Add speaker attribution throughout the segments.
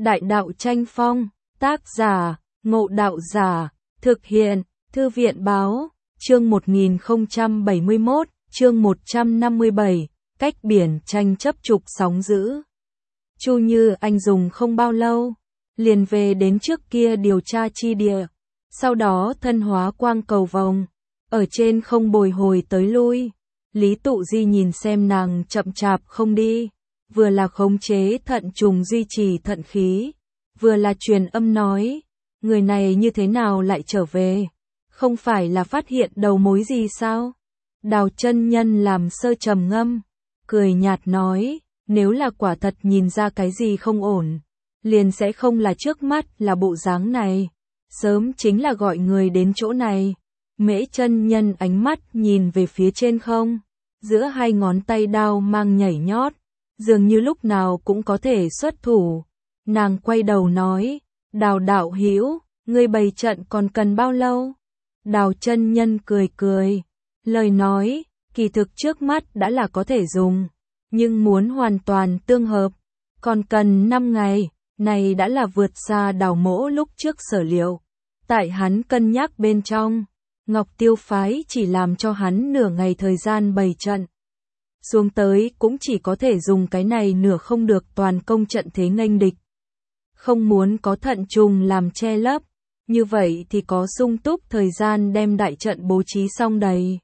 Speaker 1: Đại đạo tranh phong, tác giả, Ngộ Đạo Giả, thực hiện, Thư viện báo, chương 1071, chương 157, cách biển tranh chấp trục sóng dữ. Chu Như Anh dùng không bao lâu, liền về đến trước kia điều tra chi địa, sau đó thân hóa quang cầu vồng, ở trên không bồi hồi tới lui. Lý Tụ Di nhìn xem nàng chậm chạp không đi, vừa là khống chế thận trùng duy trì thận khí, vừa là truyền âm nói, người này như thế nào lại trở về, không phải là phát hiện đầu mối gì sao? Đào chân nhân làm sơ trầm ngâm, cười nhạt nói, nếu là quả thật nhìn ra cái gì không ổn, liền sẽ không là trước mắt là bộ dáng này, sớm chính là gọi người đến chỗ này. Mễ chân nhân ánh mắt nhìn về phía trên không, giữa hai ngón tay đao mang nhảy nhót, dường như lúc nào cũng có thể xuất thủ. Nàng quay đầu nói, Đào đạo hữu, ngươi bày trận còn cần bao lâu? Đào chân nhân cười cười, lời nói, kỳ thực trước mắt đã là có thể dùng, nhưng muốn hoàn toàn tương hợp, còn cần 5 ngày, này đã là vượt xa Đào mỗ lúc trước sở liệu. Tại hắn cân nhắc bên trong, Ngọc Tiêu phái chỉ làm cho hắn nửa ngày thời gian bày trận. Xuống tới cũng chỉ có thể dùng cái này nửa không được toàn công trận thế nghênh địch. Không muốn có thận trùng làm che lấp, như vậy thì có sung túc thời gian đem đại trận bố trí xong đầy.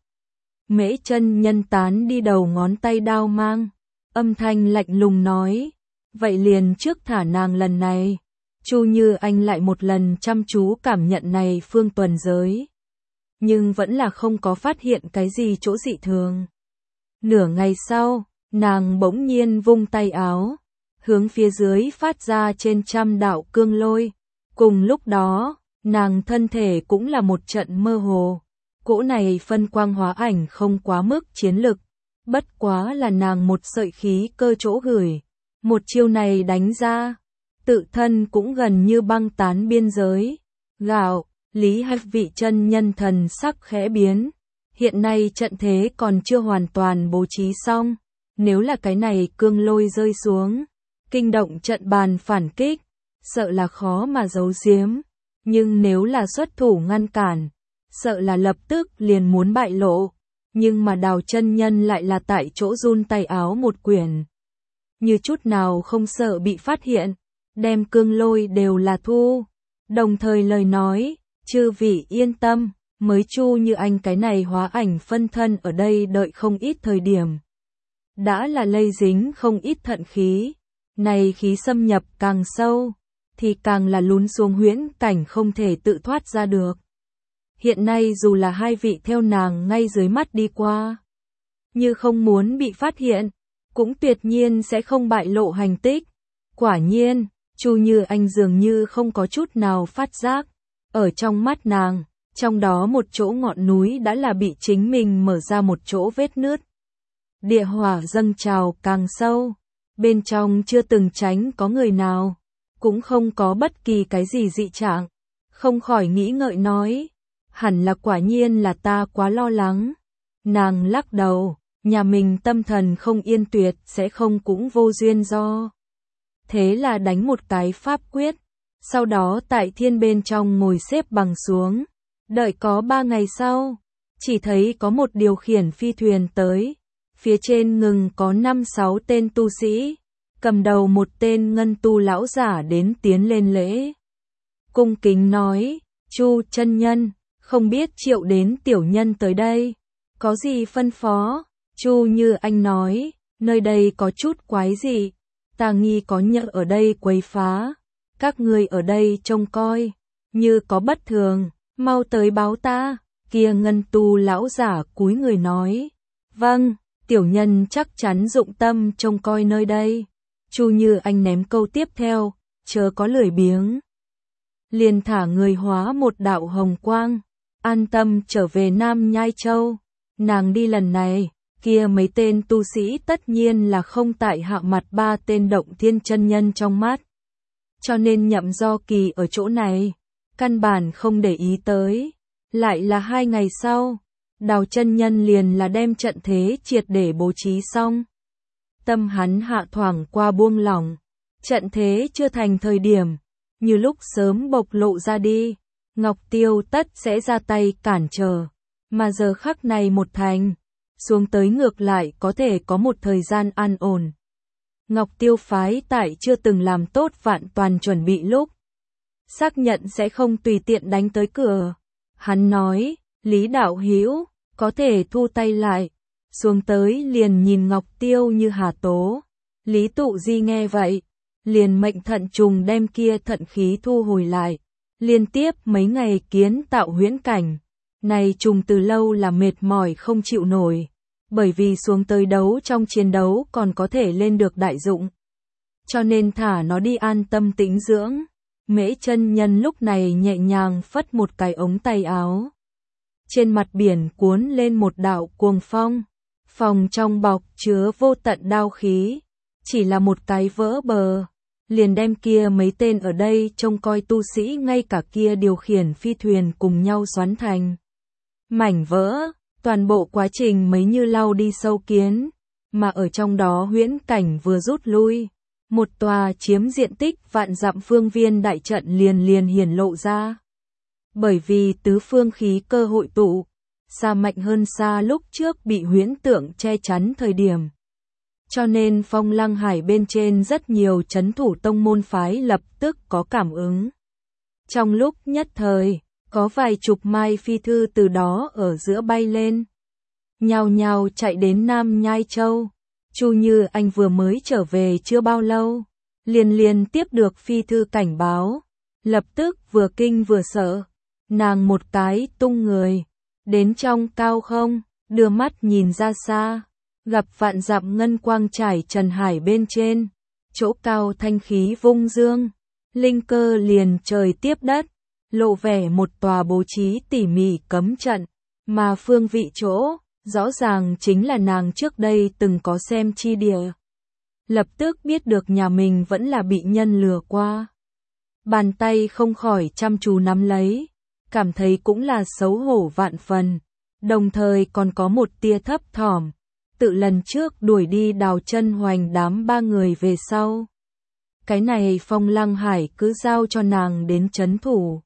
Speaker 1: Mễ chân nhân tán đi đầu ngón tay đao mang, âm thanh lạnh lùng nói, vậy liền trước thả nàng lần này. Chu Như Anh lại một lần chăm chú cảm nhận này phương tuần giới, nhưng vẫn là không có phát hiện cái gì chỗ dị thường. Nửa ngày sau, nàng bỗng nhiên vung tay áo, hướng phía dưới phát ra trên trăm đạo cương lôi. Cùng lúc đó, nàng thân thể cũng là một trận mơ hồ. Cỗ này phân quang hóa ảnh không quá mức chiến lực, bất quá là nàng một sợi khí cơ chỗ gửi. Một chiêu này đánh ra, tự thân cũng gần như băng tán biên giới. Gạo, Lý Hạch vị chân nhân thần sắc khẽ biến. Hiện nay trận thế còn chưa hoàn toàn bố trí xong, nếu là cái này cương lôi rơi xuống, kinh động trận bàn phản kích, sợ là khó mà giấu giếm, nhưng nếu là xuất thủ ngăn cản, sợ là lập tức liền muốn bại lộ, nhưng mà Đào chân nhân lại là tại chỗ run tay áo một quyển, như chút nào không sợ bị phát hiện, đem cương lôi đều là thu, đồng thời lời nói, chư vị yên tâm. Mới Chu Như Anh cái này hóa ảnh phân thân ở đây đợi không ít thời điểm, đã là lây dính không ít thận khí, này khí xâm nhập càng sâu, thì càng là lún xuống huyễn cảnh không thể tự thoát ra được. Hiện nay dù là hai vị theo nàng ngay dưới mắt đi qua, như không muốn bị phát hiện, cũng tuyệt nhiên sẽ không bại lộ hành tích. Quả nhiên, Chu Như Anh dường như không có chút nào phát giác, ở trong mắt nàng, trong đó một chỗ ngọn núi đã là bị chính mình mở ra một chỗ vết nứt. Địa hỏa dâng trào càng sâu, bên trong chưa từng tránh có người nào, cũng không có bất kỳ cái gì dị trạng, không khỏi nghĩ ngợi nói, hẳn là quả nhiên là ta quá lo lắng. Nàng lắc đầu, nhà mình tâm thần không yên tuyệt sẽ không cũng vô duyên do. Thế là đánh một cái pháp quyết, sau đó tại thiên bên trong ngồi xếp bằng xuống. Đợi có 3 ngày sau, chỉ thấy có một điều khiển phi thuyền tới, phía trên ngừng có 5-6 tên tu sĩ, cầm đầu một tên ngân tu lão giả đến tiến lên lễ. Cung kính nói, Chu chân nhân, không biết triệu đến tiểu nhân tới đây, có gì phân phó? Chu Như Anh nói, nơi đây có chút quái dị, ta nghi có nhỡ ở đây quấy phá, các ngươi ở đây trông coi, như có bất thường. Mau tới báo ta, kia ngân tu lão giả cúi người nói, vâng, tiểu nhân chắc chắn dụng tâm trông coi nơi đây. Chu Như Anh ném câu tiếp theo, chớ có lười biếng. Liền thả người hóa một đạo hồng quang, an tâm trở về Nam Nhai Châu. Nàng đi lần này, kia mấy tên tu sĩ tất nhiên là không tại hạ mặt 3 tên động thiên chân nhân trong mắt. Cho nên Nhậm Do Kỳ ở chỗ này, căn bản không để ý tới. Lại là 2 ngày sau, Đào chân nhân liền là đem trận thế triệt để bố trí xong. Tâm hắn hạ thoảng qua buông lỏng, Trận thế chưa thành thời điểm, như lúc sớm bộc lộ ra đi, Ngọc Tiêu tất sẽ ra tay cản trở, mà giờ khắc này một thành, xuống tới ngược lại có thể có một thời gian an ổn. Ngọc Tiêu phái tại chưa từng làm tốt vạn toàn chuẩn bị lúc, xác nhận sẽ không tùy tiện đánh tới cửa. Hắn nói, Lý đạo hữu có thể thu tay lại, xuống tới liền nhìn Ngọc Tiêu như hà tố. Lý Tụ Di nghe vậy, liền mệnh thận trùng đem kia thận khí thu hồi lại. Liên tiếp mấy ngày kiến tạo huyễn cảnh, này trùng từ lâu là mệt mỏi không chịu nổi, bởi vì xuống tới đấu trong chiến đấu còn có thể lên được đại dụng. Cho nên thả nó đi an tâm tĩnh dưỡng. Mễ chân nhân lúc này nhẹ nhàng phất một cái ống tay áo. Trên mặt biển cuốn lên một đạo cuồng phong, phòng trong bọc chứa vô tận đao khí, chỉ là một cái vỡ bờ, liền đem kia mấy tên ở đây trông coi tu sĩ ngay cả kia điều khiển phi thuyền cùng nhau xoắn thành mảnh vỡ, toàn bộ quá trình mấy như lau đi sâu kiến, mà ở trong đó huyễn cảnh vừa rút lui, một tòa chiếm diện tích vạn dặm phương viên đại trận liền hiển lộ ra. Bởi vì tứ phương khí cơ hội tụ, xa mạnh hơn xa lúc trước bị huyễn tượng che chắn thời điểm. Cho nên Phong Lăng Hải bên trên rất nhiều trấn thủ tông môn phái lập tức có cảm ứng. Trong lúc nhất thời, có vài chục mai phi thư từ đó ở giữa bay lên. Nhào nhào chạy đến Nam Nhai Châu. Chu Như Anh vừa mới trở về chưa bao lâu, liền tiếp được phi thư cảnh báo. Lập tức vừa kinh vừa sợ, nàng một cái tung người, đến trong cao không, đưa mắt nhìn ra xa. Gặp vạn dặm ngân quang trải trần hải bên trên, chỗ cao thanh khí vung dương, linh cơ liền trời tiếp đất, lộ vẻ một tòa bố trí tỉ mỉ cấm trận, mà phương vị chỗ, rõ ràng chính là nàng trước đây từng có xem chi địa. Lập tức biết được nhà mình vẫn là bị nhân lừa qua. Bàn tay không khỏi chăm chú nắm lấy, cảm thấy cũng là xấu hổ vạn phần, đồng thời còn có một tia thấp thỏm. Tự lần trước đuổi đi Đào Chân Hoành đám ba người về sau. Cái này Phong Lăng Hải cứ giao cho nàng đến trấn thủ.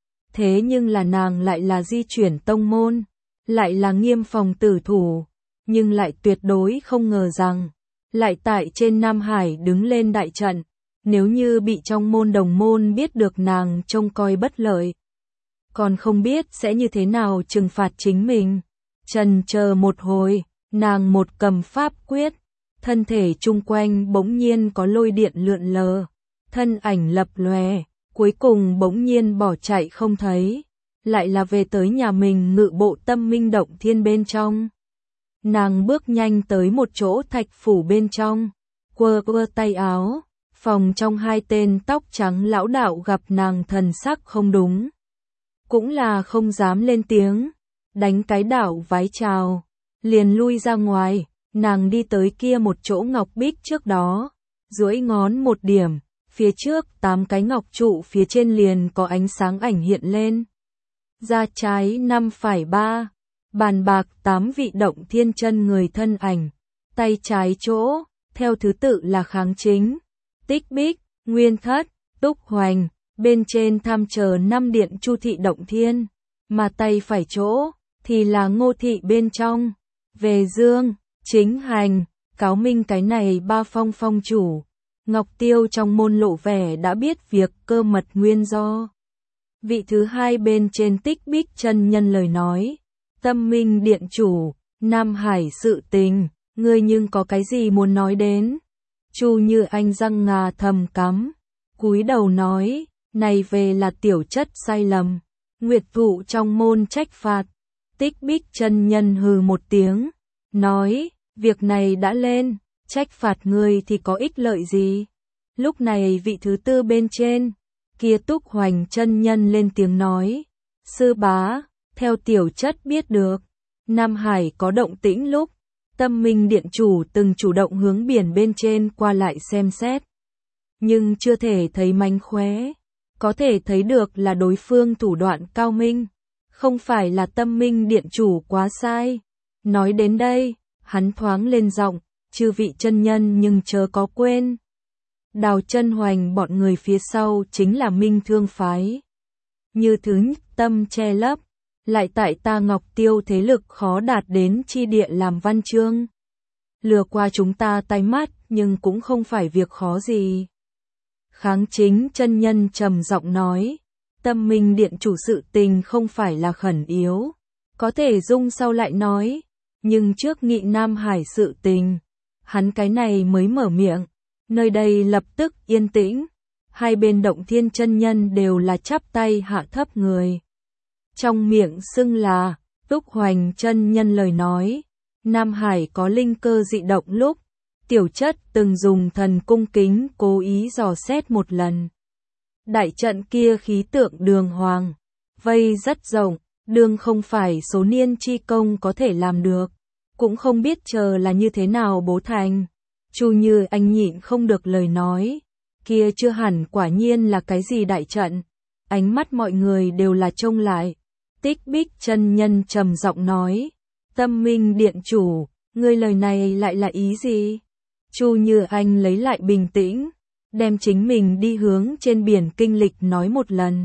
Speaker 1: Thế nhưng là nàng lại là di chuyển tông môn, lại là nghiêm phòng tử thủ, nhưng lại tuyệt đối không ngờ rằng, lại tại trên Nam Hải đứng lên đại trận, nếu như bị trong môn đồng môn biết được nàng trông coi bất lợi. Còn không biết sẽ như thế nào trừng phạt chính mình. Trần chờ một hồi. Nàng một cầm pháp quyết, thân thể chung quanh bỗng nhiên có lôi điện lượn lờ, thân ảnh lập lòe, cuối cùng bỗng nhiên bỏ chạy không thấy, lại là về tới nhà mình ngự bộ Tâm Minh Động Thiên bên trong. Nàng bước nhanh tới một chỗ thạch phủ bên trong, quơ tay áo, phòng trong hai tên tóc trắng lão đạo gặp nàng thần sắc không đúng, cũng là không dám lên tiếng, đánh cái đạo vái chào. Liền lui ra ngoài, nàng đi tới kia một chỗ ngọc bích trước đó, duỗi ngón một điểm, phía trước 8 cái ngọc trụ phía trên liền có ánh sáng ảnh hiện lên. Ra trái 5 phải 3, bàn bạc 8 vị động thiên chân người thân ảnh, tay trái chỗ, theo thứ tự là Kháng Chính, Tích Bích, Nguyên Thất, Túc Hoành, bên trên tham chờ 5 điện Chu thị động thiên, mà tay phải chỗ thì là Ngô thị bên trong. Về Dương, Chính Hành, cáo minh cái này 3 phong chủ. Ngọc Tiêu trong môn lộ vẻ đã biết việc cơ mật nguyên do. Vị thứ hai bên trên Tích Bích chân nhân lời nói, Tâm Minh điện chủ, Nam Hải sự tình, ngươi nhưng có cái gì muốn nói đến? Chu Như Anh răng ngà thầm cắm, cúi đầu nói, này về là tiểu chất sai lầm, Nguyệt Thụ trong môn trách phạt. Tích Bích chân nhân hừ một tiếng, nói, việc này đã lên, trách phạt ngươi thì có ích lợi gì? Lúc này vị thứ tư bên trên, kia Túc Hoành chân nhân lên tiếng nói, sư bá, theo tiểu chất biết được, Nam Hải có động tĩnh lúc, Tâm Minh điện chủ từng chủ động hướng biển bên trên qua lại xem xét, nhưng chưa thể thấy mánh khóe, có thể thấy được là đối phương thủ đoạn cao minh. Không phải là Tâm Minh điện chủ quá sai. Nói đến đây, hắn thoáng lên giọng, chư vị chân nhân nhưng chớ có quên. Đào Chân Hoành bọn người phía sau chính là Minh Thương phái. Như thứ tâm che lấp, lại tại ta Ngọc Tiêu thế lực khó đạt đến chi địa làm văn chương. Lừa qua chúng ta tay mắt, nhưng cũng không phải việc khó gì. Kháng Chính chân nhân trầm giọng nói, Tâm Minh điện chủ sự tình không phải là khẩn yếu, có thể dung sau lại nói, nhưng trước Nghị Nam Hải sự tình, hắn cái này mới mở miệng, nơi đây lập tức yên tĩnh, hai bên Động Thiên chân nhân đều là chắp tay hạ thấp người. Trong miệng xưng là, Túc Hoành chân nhân lời nói, Nam Hải có linh cơ dị động lúc, Tiểu Chất từng dùng thần cung kính cố ý dò xét một lần. Đại trận kia khí tượng đường hoàng, vây rất rộng, đường không phải số niên chi công có thể làm được, cũng không biết chờ là như thế nào bố thành. Chu Như Anh nhịn không được lời nói, kia chưa hẳn quả nhiên là cái gì đại trận, ánh mắt mọi người đều là trông lại. Tích Bích chân nhân trầm giọng nói, Tâm Minh điện chủ, ngươi lời này lại là ý gì? Chu Như Anh lấy lại bình tĩnh, đem chính mình đi hướng trên biển kinh lịch nói một lần.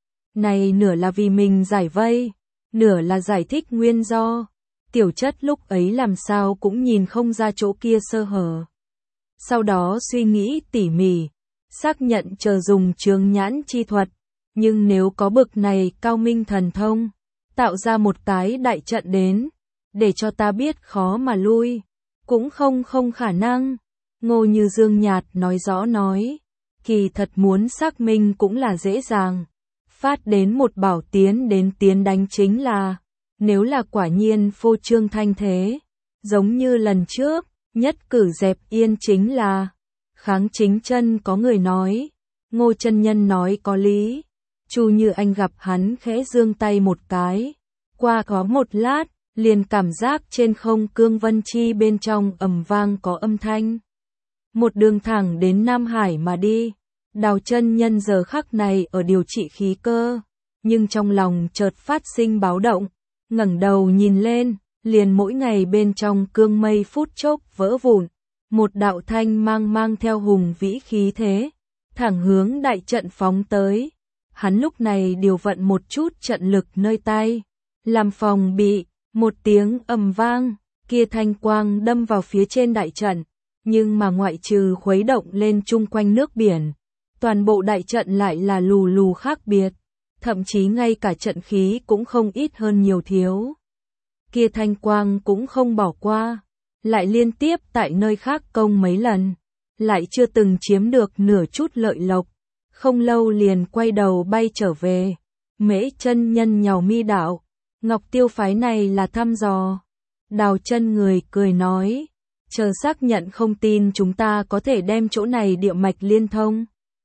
Speaker 1: Này nửa là vì mình giải vây, nửa là giải thích nguyên do. Tiểu Chất lúc ấy làm sao cũng nhìn không ra chỗ kia sơ hở. Sau đó suy nghĩ tỉ mỉ, xác nhận chờ dùng chướng nhãn chi thuật, nhưng nếu có bực này cao minh thần thông, tạo ra một cái đại trận đến, để cho ta biết khó mà lui, cũng không khả năng. Ngô Như Dương nhạt nói rõ nói, kỳ thật muốn xác minh cũng là dễ dàng, phát đến một bảo tiến đến tiến đánh chính là, nếu là quả nhiên phô trương thanh thế, giống như lần trước, nhất cử dẹp yên chính là. Kháng Chính chân có người nói, Ngô chân nhân nói có lý. Chu Như Anh gặp hắn khẽ giương tay một cái, qua có một lát, liền cảm giác trên không cương vân chi bên trong ầm vang có âm thanh. Một đường thẳng đến Nam Hải mà đi, Đào chân nhân giờ khắc này ở điều trị khí cơ, nhưng trong lòng chợt phát sinh báo động, ngẩng đầu nhìn lên, liền mỗi ngày bên trong cương mây phút chốc vỡ vụn, một đạo thanh mang theo hùng vĩ khí thế, thẳng hướng đại trận phóng tới. Hắn lúc này điều vận một chút trận lực nơi tay, làm phòng bị, một tiếng ầm vang, kia thanh quang đâm vào phía trên đại trận, nhưng mà ngoại trừ khuấy động lên chung quanh nước biển, toàn bộ đại trận lại là lù khác biệt, thậm chí ngay cả trận khí cũng không ít hơn nhiều thiếu. Kia thanh quang cũng không bỏ qua, lại liên tiếp tại nơi khác công mấy lần, lại chưa từng chiếm được nửa chút lợi lộc, không lâu liền quay đầu bay trở về. Mễ chân nhân nhàu mi đạo, Ngọc Tiêu phái này là thăm dò. Đào chân người cười nói, chờ xác nhận không tin chúng ta có thể đem chỗ này địa mạch liên thông.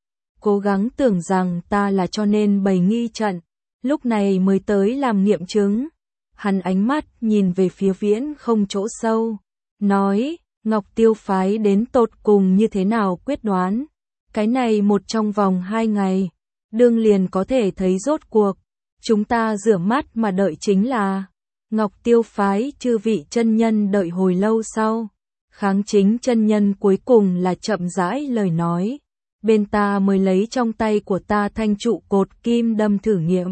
Speaker 1: Cố gắng tưởng rằng ta là cho nên bày nghi trận, lúc này mới tới làm nghiệm chứng. Hắn ánh mắt nhìn về phía viễn không chỗ sâu, nói, Ngọc Tiêu phái đến tột cùng như thế nào quyết đoán. Cái này một trong vòng 2 ngày, đương liền có thể thấy rốt cuộc. Chúng ta rửa mắt mà đợi chính là. Ngọc Tiêu phái chư vị chân nhân đợi hồi lâu sau. Kháng Chính chân nhân cuối cùng là chậm rãi lời nói. Bên ta mới lấy trong tay của ta thanh trụ cột kim đâm thử nghiệm.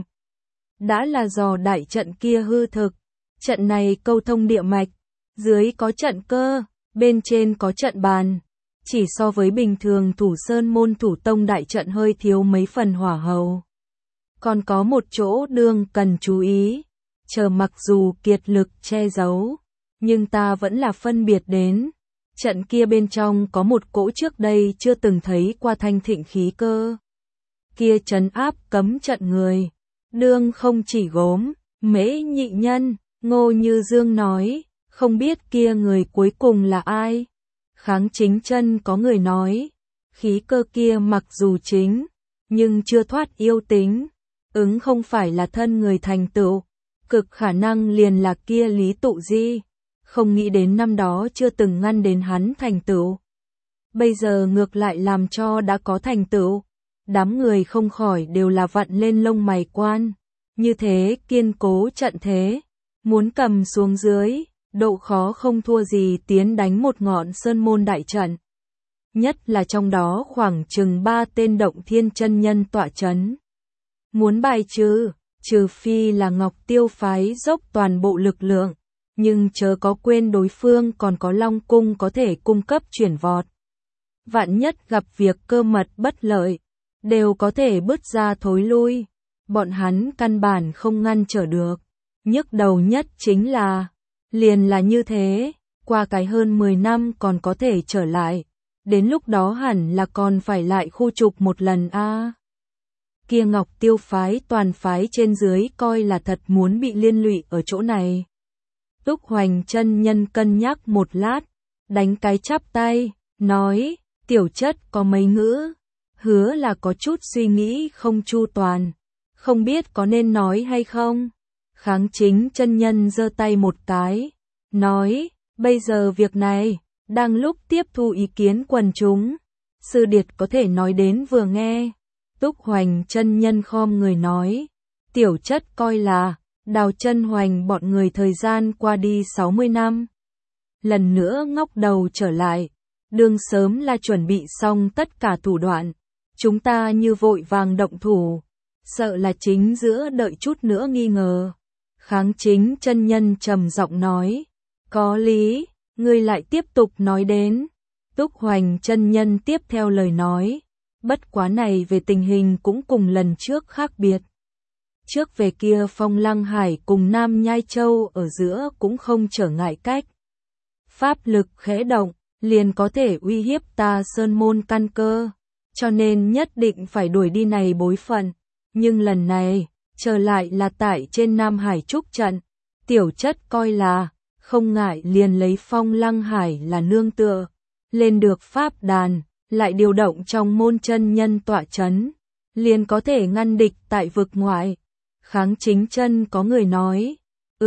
Speaker 1: Đã là dò đại trận kia hư thực. Trận này câu thông địa mạch. Dưới có trận cơ, bên trên có trận bàn. Chỉ so với bình thường thủ sơn môn thủ tông đại trận hơi thiếu mấy phần hỏa hầu. Còn có một chỗ đương cần chú ý. Chờ mặc dù kiệt lực che giấu, nhưng ta vẫn là phân biệt đến. Trận kia bên trong có một cỗ trước đây chưa từng thấy qua thanh thịnh khí cơ. Kia trấn áp cấm trận người. Đương không chỉ gốm, Mễ nhị nhân, Ngô Như Dương nói, không biết kia người cuối cùng là ai. Kháng Chính chân có người nói, khí cơ kia mặc dù chính, nhưng chưa thoát yêu tính, ứng không phải là thân người thành tựu, cực khả năng liền là kia Lý Tụ Di, không nghĩ đến năm đó chưa từng ngăn đến hắn thành tựu. Bây giờ ngược lại làm cho đã có thành tựu, đám người không khỏi đều là vặn lên lông mày quan, như thế kiên cố trận thế, muốn cầm xuống dưới. Độ khó không thua gì tiến đánh một ngọn sơn môn đại trận. nhất là trong đó khoảng chừng 3 tên động thiên chân nhân tọa chấn. Muốn bài trừ phi là Ngọc Tiêu phái dốc toàn bộ lực lượng, nhưng chớ có quên đối phương còn có Long Cung có thể cung cấp chuyển vọt. Vạn nhất gặp việc cơ mật bất lợi, đều có thể bứt ra thối lui, bọn hắn căn bản không ngăn trở được. Nhức đầu nhất chính là, liền là như thế, qua cái hơn 10 năm còn có thể trở lại, đến lúc đó hẳn là còn phải lại khu trục một lần a. Kia Ngọc Tiêu phái toàn phái trên dưới coi là thật muốn bị liên lụy ở chỗ này. Túc Hoành chân nhân cân nhắc một lát, đánh cái chắp tay, nói, tiểu chất có mấy ngữ, hứa là có chút suy nghĩ không chu toàn, không biết có nên nói hay không. Kháng Chính chân nhân giơ tay một cái, nói, bây giờ việc này, đang lúc tiếp thu ý kiến quần chúng, sư điệt có thể nói đến vừa nghe. Túc Hoành chân nhân khom người nói, tiểu chất coi là, Đào Chân Hoành bọn người thời gian qua đi 60 năm. Lần nữa ngóc đầu trở lại, đương sớm là chuẩn bị xong tất cả thủ đoạn, chúng ta như vội vàng động thủ, sợ là chính giữa đợi chút nữa nghi ngờ. Kháng Chính chân nhân trầm giọng nói, có lý, ngươi lại tiếp tục nói đến. Túc Hoành chân nhân tiếp theo lời nói, bất quá này về tình hình cũng cùng lần trước khác biệt. Trước về kia Phong Lăng Hải cùng Nam Nhai Châu ở giữa cũng không trở ngại cách. Pháp lực khẽ động, liền có thể uy hiếp ta sơn môn căn cơ, cho nên nhất định phải đuổi đi này bối phận. Nhưng lần này, trở lại là tại trên Nam Hải trúc trận, tiểu chất coi là, không ngại liền lấy Phong Lăng Hải là nương tựa, lên được pháp đàn, lại điều động trong môn chân nhân tọa chấn, liền có thể ngăn địch tại vực ngoại. Kháng Chính chân có người nói,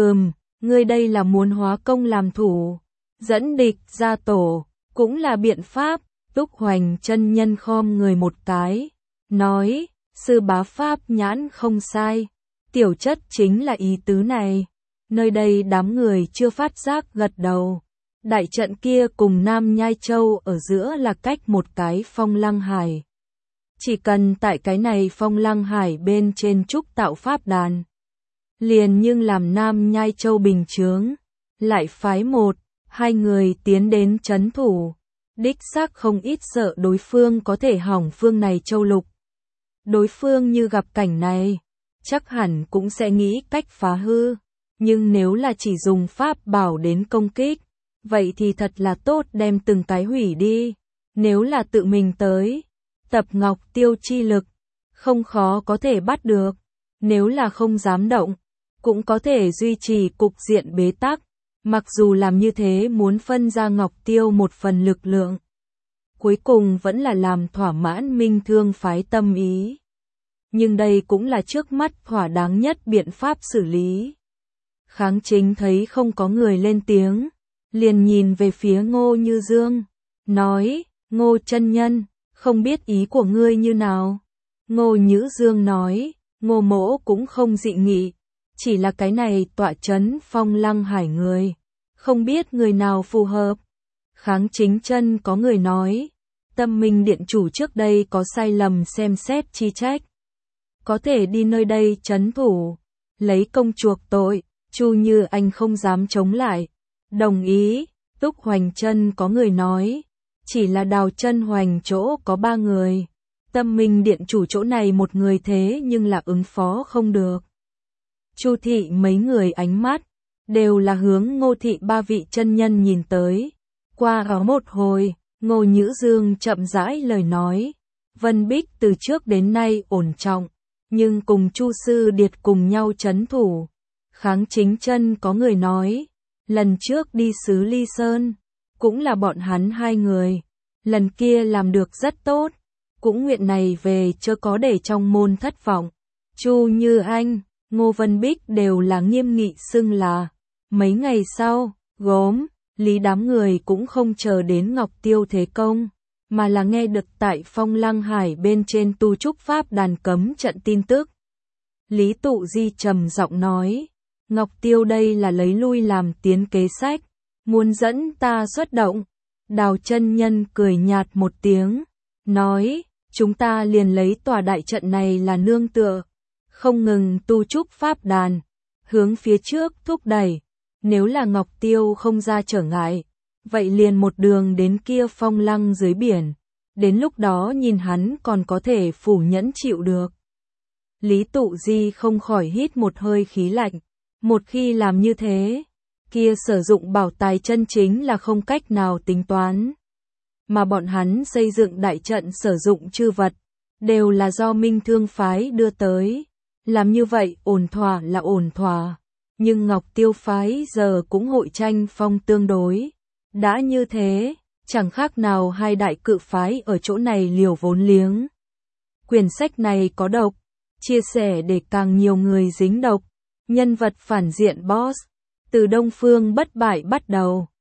Speaker 1: ngươi đây là muốn hóa công làm thủ, dẫn địch ra tổ, cũng là biện pháp. Túc Hoành chân nhân khom người một cái, nói, sư bá pháp nhãn không sai, tiểu chất chính là ý tứ này. Nơi đây đám người chưa phát giác gật đầu. Đại trận kia cùng Nam Nhai Châu ở giữa là cách một cái Phong Lăng Hải. Chỉ cần tại cái này Phong Lăng Hải bên trên trúc tạo pháp đàn, liền nhưng làm Nam Nhai Châu bình chướng, lại phái 1-2 người tiến đến trấn thủ, đích xác không ít sợ đối phương có thể hỏng phương này châu lục. Đối phương như gặp cảnh này, chắc hẳn cũng sẽ nghĩ cách phá hư, nhưng nếu là chỉ dùng pháp bảo đến công kích, vậy thì thật là tốt đem từng cái hủy đi. Nếu là tự mình tới, tập Ngọc Tiêu chi lực, không khó có thể bắt được. Nếu là không dám động, cũng có thể duy trì cục diện bế tắc. Mặc dù làm như thế muốn phân ra Ngọc Tiêu một phần lực lượng, cuối cùng vẫn là làm thỏa mãn Minh Thương phái tâm ý. Nhưng đây cũng là trước mắt thỏa đáng nhất biện pháp xử lý. Kháng Chính thấy không có người lên tiếng, liền nhìn về phía Ngô Như Dương, nói, Ngô chân nhân, không biết ý của ngươi như nào. Ngô Như Dương nói, Ngô mỗ cũng không dị nghị, chỉ là cái này tọa trấn Phong Lăng Hải người, không biết người nào phù hợp. Kháng Chính chân có người nói, Tâm Minh điện chủ trước đây có sai lầm xem xét chi trách, có thể đi nơi đây trấn thủ, lấy công chuộc tội. Chu Như Anh không dám chống lại, đồng ý. Túc Hoành chân có người nói, chỉ là Đào Chân Hoành chỗ có 3 người, Tâm Minh điện chủ chỗ này một người thế nhưng là ứng phó không được. Chu thị mấy người ánh mắt đều là hướng Ngô thị 3 vị chân nhân nhìn tới. Qua ở một hồi, Ngô Nhữ Dương chậm rãi lời nói, Vân Bích từ trước đến nay ổn trọng, nhưng cùng Chu sư điệt cùng nhau trấn thủ. Kháng Chính chân có người nói, lần trước đi xứ Ly Sơn, cũng là bọn hắn 2 người, lần kia làm được rất tốt, cũng nguyện này về chớ có để trong môn thất vọng. Chu Như Anh, Ngô Vân Bích đều là nghiêm nghị xưng là. Mấy ngày sau, Lý đám người cũng không chờ đến Ngọc Tiêu thế công, mà là nghe được tại Phong Lăng Hải bên trên tu trúc pháp đàn cấm trận tin tức. Lý Tụ Di trầm giọng nói, Ngọc Tiêu đây là lấy lui làm tiến kế sách, muốn dẫn ta xuất động. Đào chân nhân cười nhạt một tiếng, nói, chúng ta liền lấy tòa đại trận này là nương tựa, không ngừng tu trúc pháp đàn, hướng phía trước thúc đẩy, nếu là Ngọc Tiêu không ra trở ngại, vậy liền một đường đến kia phong lăng dưới biển, đến lúc đó nhìn hắn còn có thể phủ nhẫn chịu được. Lý Tụ Di không khỏi hít một hơi khí lạnh, một khi làm như thế, kia sử dụng bảo tài chân chính là không cách nào tính toán. Mà bọn hắn xây dựng đại trận sử dụng chư vật, đều là do Minh Thương phái đưa tới. Làm như vậy ổn thỏa là ổn thỏa, nhưng Ngọc Tiêu phái giờ cũng hội tranh phong tương đối. Đã như thế, chẳng khác nào hai đại cự phái ở chỗ này liều vốn liếng. Quyển sách này có độc, chia sẻ để càng nhiều người dính độc. Nhân vật phản diện boss, từ Đông Phương bất bại bắt đầu.